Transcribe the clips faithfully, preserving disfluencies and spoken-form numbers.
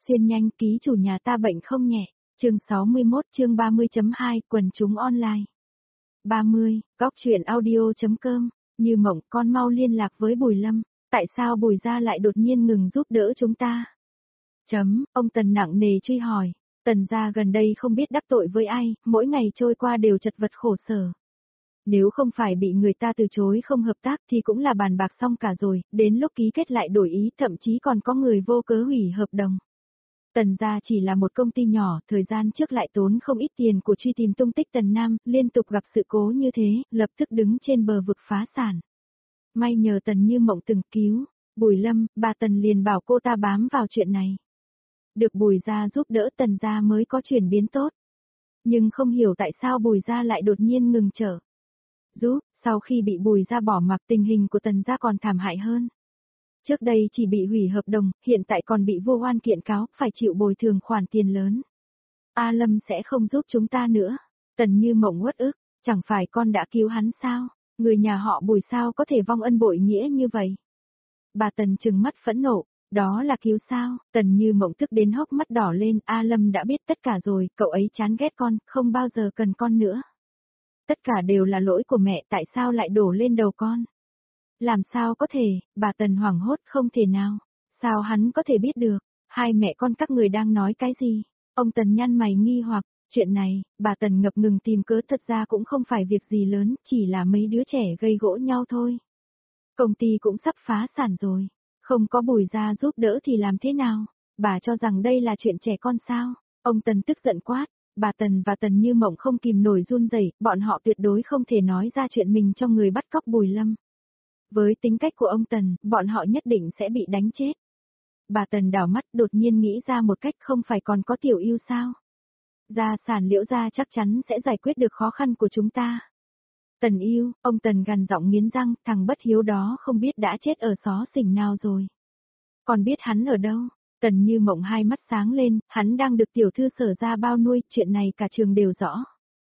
Xuyên nhanh, ký chủ nhà ta bệnh không nhẹ. Chương sáu mươi mốt, chương ba mươi chấm hai, quần chúng online. ba mươi, góc truyện audio chấm com, Như Mộng, con mau liên lạc với Bùi Lâm, tại sao Bùi gia lại đột nhiên ngừng giúp đỡ chúng ta? Chấm, ông Tần nặng nề truy hỏi, Tần gia gần đây không biết đắc tội với ai, mỗi ngày trôi qua đều chật vật khổ sở. Nếu không phải bị người ta từ chối không hợp tác thì cũng là bàn bạc xong cả rồi, đến lúc ký kết lại đổi ý, thậm chí còn có người vô cớ hủy hợp đồng. Tần gia chỉ là một công ty nhỏ, thời gian trước lại tốn không ít tiền của truy tìm tung tích Tần Nam, liên tục gặp sự cố như thế, lập tức đứng trên bờ vực phá sản. May nhờ Tần Như Mộng từng cứu, Bùi Lâm, bà Tần liền bảo cô ta bám vào chuyện này. Được Bùi gia giúp đỡ, Tần gia mới có chuyển biến tốt. Nhưng không hiểu tại sao Bùi gia lại đột nhiên ngừng trở. Giúp, sau khi bị Bùi gia bỏ mặc, tình hình của Tần gia còn thảm hại hơn. Trước đây chỉ bị hủy hợp đồng, hiện tại còn bị vô oan kiện cáo, phải chịu bồi thường khoản tiền lớn. A Lâm sẽ không giúp chúng ta nữa. Tần Như Mộng uất ức, chẳng phải con đã cứu hắn sao? Người nhà họ Bùi sao có thể vong ân bội nghĩa như vậy? Bà Tần trừng mắt phẫn nộ, đó là cứu sao? Tần Như Mộng tức đến hốc mắt đỏ lên, A Lâm đã biết tất cả rồi, cậu ấy chán ghét con, không bao giờ cần con nữa. Tất cả đều là lỗi của mẹ, tại sao lại đổ lên đầu con? Làm sao có thể, bà Tần hoảng hốt, không thể nào. Sao hắn có thể biết được, hai mẹ con các người đang nói cái gì? Ông Tần nhăn mày nghi hoặc, chuyện này, bà Tần ngập ngừng tìm cớ, thật ra cũng không phải việc gì lớn, chỉ là mấy đứa trẻ gây gỗ nhau thôi. Công ty cũng sắp phá sản rồi, không có Bùi gia giúp đỡ thì làm thế nào? Bà cho rằng đây là chuyện trẻ con sao? Ông Tần tức giận quát. Bà Tần và Tần Như Mộng không kìm nổi run rẩy, bọn họ tuyệt đối không thể nói ra chuyện mình cho người bắt cóc Bùi Lâm. Với tính cách của ông Tần, bọn họ nhất định sẽ bị đánh chết. Bà Tần đảo mắt, đột nhiên nghĩ ra một cách, không phải còn có Tiểu Yêu sao? Gia sản Liễu gia chắc chắn sẽ giải quyết được khó khăn của chúng ta. Tần Yêu, ông Tần gằn giọng nghiến răng, thằng bất hiếu đó không biết đã chết ở xó xỉnh nào rồi. Còn biết hắn ở đâu? Tần Như Mộng hai mắt sáng lên, hắn đang được tiểu thư Sở gia bao nuôi, chuyện này cả trường đều rõ.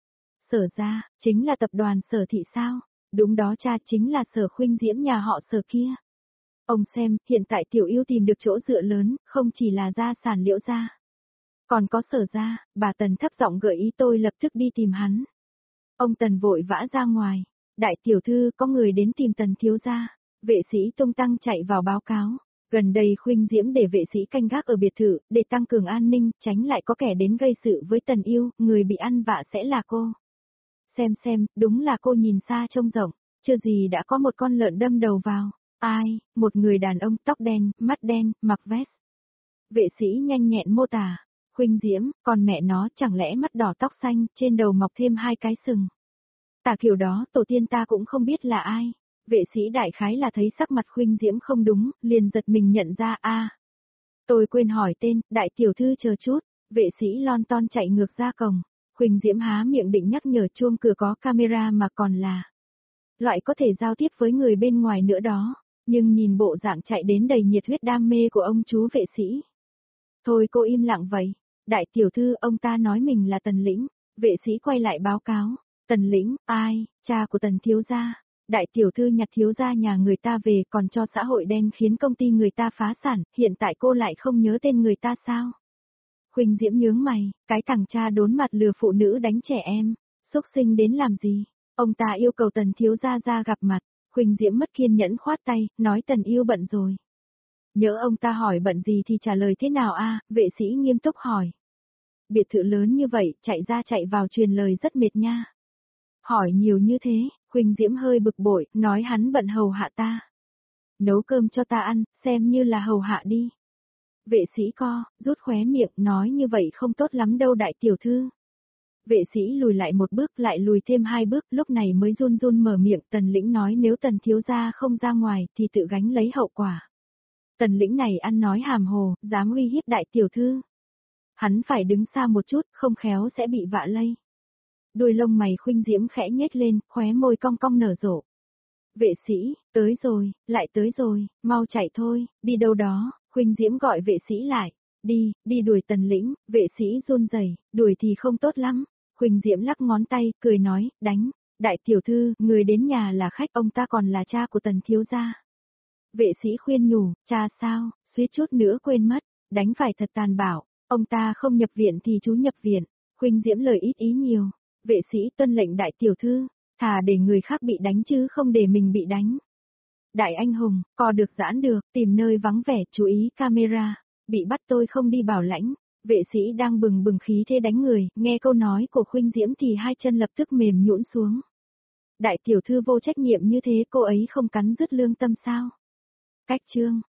Sở gia, chính là tập đoàn Sở thị sao? Đúng đó cha, chính là Sở Khuynh Diễm nhà họ Sở kia. Ông xem, hiện tại Tiểu Yêu tìm được chỗ dựa lớn, không chỉ là gia sản Liễu gia. Còn có Sở gia, bà Tần thấp giọng gợi ý, tôi lập tức đi tìm hắn. Ông Tần vội vã ra ngoài. Đại tiểu thư, có người đến tìm Tần thiếu gia. Vệ sĩ tung tăng chạy vào báo cáo. Gần đây Khuynh Diễm để vệ sĩ canh gác ở biệt thự, để tăng cường an ninh, tránh lại có kẻ đến gây sự với Tần Yêu, người bị ăn vạ sẽ là cô. Xem xem, đúng là cô nhìn xa trông rộng, chưa gì đã có một con lợn đâm đầu vào. Ai, một người đàn ông tóc đen, mắt đen, mặc vest. Vệ sĩ nhanh nhẹn mô tả, Khuynh Diễm, còn mẹ nó chẳng lẽ mắt đỏ tóc xanh, trên đầu mọc thêm hai cái sừng. Tả kiểu đó, tổ tiên ta cũng không biết là ai. Vệ sĩ đại khái là thấy sắc mặt Khuynh Diễm không đúng, liền giật mình nhận ra a. Tôi quên hỏi tên, đại tiểu thư chờ chút, vệ sĩ lon ton chạy ngược ra cổng. Khuynh Diễm há miệng định nhắc nhở, chuông cửa có camera mà còn là loại có thể giao tiếp với người bên ngoài nữa đó, nhưng nhìn bộ dạng chạy đến đầy nhiệt huyết đam mê của ông chú vệ sĩ. Thôi cô im lặng vậy, đại tiểu thư, ông ta nói mình là Tần Lĩnh, vệ sĩ quay lại báo cáo, Tần Lĩnh, ai, cha của Tần thiếu gia. Đại tiểu thư nhặt thiếu gia nhà người ta về, còn cho xã hội đen khiến công ty người ta phá sản, hiện tại cô lại không nhớ tên người ta sao? Khuynh Diễm nhướng mày, cái thằng cha đốn mặt lừa phụ nữ đánh trẻ em, xúc sinh đến làm gì? Ông ta yêu cầu Tần thiếu gia ra gặp mặt, Khuynh Diễm mất kiên nhẫn khoát tay, nói Tần yêu bận rồi. Nhớ ông ta hỏi bận gì thì trả lời thế nào a? Vệ sĩ nghiêm túc hỏi. Biệt thự lớn như vậy, chạy ra chạy vào truyền lời rất mệt nha. Hỏi nhiều như thế, Khuynh Diễm hơi bực bội, nói hắn bận hầu hạ ta. Nấu cơm cho ta ăn, xem như là hầu hạ đi. Vệ sĩ co, rút khóe miệng, nói như vậy không tốt lắm đâu đại tiểu thư. Vệ sĩ lùi lại một bước, lại lùi thêm hai bước, lúc này mới run run mở miệng. Tần Lĩnh nói nếu Tần thiếu gia không ra ngoài, thì tự gánh lấy hậu quả. Tần Lĩnh này ăn nói hàm hồ, dám uy hiếp đại tiểu thư. Hắn phải đứng xa một chút, không khéo sẽ bị vạ lây. Đuôi lông mày Khuynh Diễm khẽ nhếch lên, khóe môi cong cong nở rộ. Vệ sĩ, tới rồi, lại tới rồi, mau chạy thôi, đi đâu đó? Khuynh Diễm gọi vệ sĩ lại. Đi, đi đuổi Tần Lĩnh. Vệ sĩ run rẩy, đuổi thì không tốt lắm. Khuynh Diễm lắc ngón tay, cười nói, đánh. Đại tiểu thư, người đến nhà là khách, ông ta còn là cha của Tần thiếu gia. Vệ sĩ khuyên nhủ, cha sao, suýt chút nữa quên mất. Đánh phải thật tàn bạo, ông ta không nhập viện thì chú nhập viện. Khuynh Diễm lời ít ý nhiều. Vệ sĩ tuân lệnh đại tiểu thư, thà để người khác bị đánh chứ không để mình bị đánh. Đại anh hùng, co được giãn được, tìm nơi vắng vẻ, chú ý camera. Bị bắt tôi không đi bảo lãnh. Vệ sĩ đang bừng bừng khí thế đánh người, nghe câu nói của Khuynh Diễm thì hai chân lập tức mềm nhũn xuống. Đại tiểu thư vô trách nhiệm như thế cô ấy không cắn rứt lương tâm sao? Cách chương